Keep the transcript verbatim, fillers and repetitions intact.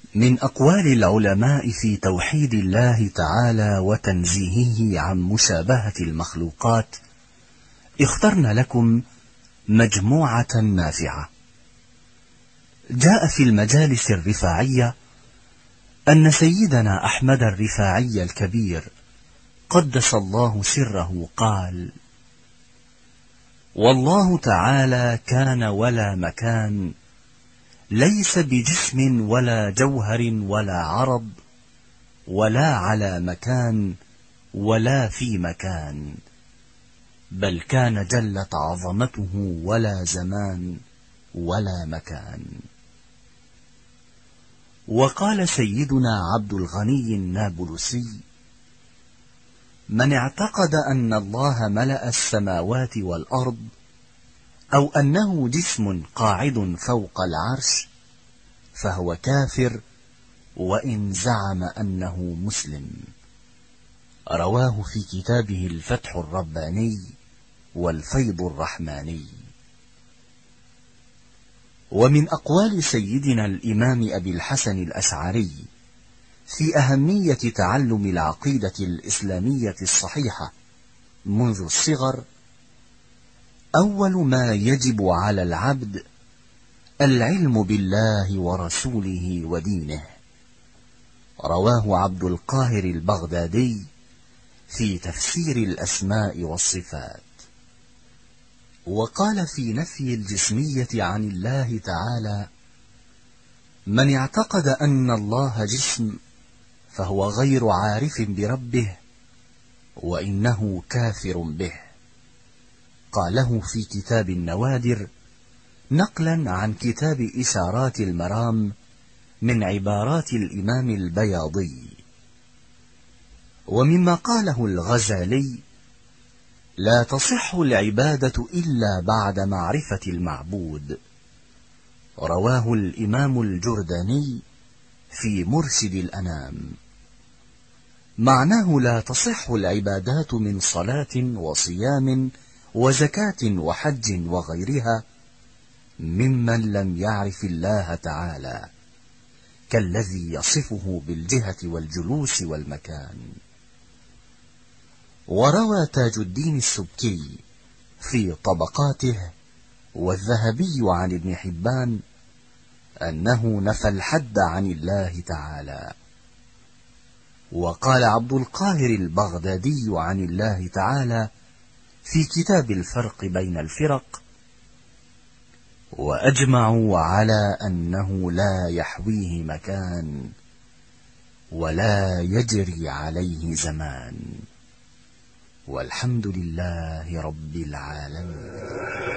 من أقوال العلماء في توحيد الله تعالى وتنزيهه عن مشابهة المخلوقات، اخترنا لكم مجموعة نافعة. جاء في المجالس الرفاعية أن سيدنا أحمد الرفاعي الكبير قدس الله سره قال: والله تعالى كان ولا مكان، ليس بجسم ولا جوهر ولا عرض، ولا على مكان ولا في مكان، بل كان جلت عظمته ولا زمان ولا مكان. وقال سيدنا عبد الغني النابلسي: من اعتقد أن الله ملأ السماوات والأرض، أو أنه جسم قاعد فوق العرش، فهو كافر وإن زعم أنه مسلم. رواه في كتابه الفتح الرباني والفيض الرحماني. ومن أقوال سيدنا الإمام أبي الحسن الأشعري في أهمية تعلم العقيدة الإسلامية الصحيحة منذ الصغر: أول ما يجب على العبد العلم بالله ورسوله ودينه. رواه عبد القاهر البغدادي في تفسير الأسماء والصفات. وقال في نفي الجسمية عن الله تعالى: من اعتقد أن الله جسم فهو غير عارف بربه، وإنه كافر به. قاله في كتاب النوادر نقلا عن كتاب إشارات المرام من عبارات الإمام البياضي. ومما قاله الغزالي: لا تصح العبادة إلا بعد معرفة المعبود. رواه الإمام الجرداني في مرشد الأنام. معناه لا تصح العبادات من صلاة وصيام وزكاة وحج وغيرها ممن لم يعرف الله تعالى، كالذي يصفه بالجهة والجلوس والمكان. وروى تاج الدين السبكي في طبقاته والذهبي عن ابن حبان أنه نفى الحد عن الله تعالى. وقال عبد القاهر البغدادي عن الله تعالى في كتاب الفرق بين الفرق: وأجمعوا على أنه لا يحويه مكان ولا يجري عليه زمان، والحمد لله رب العالمين.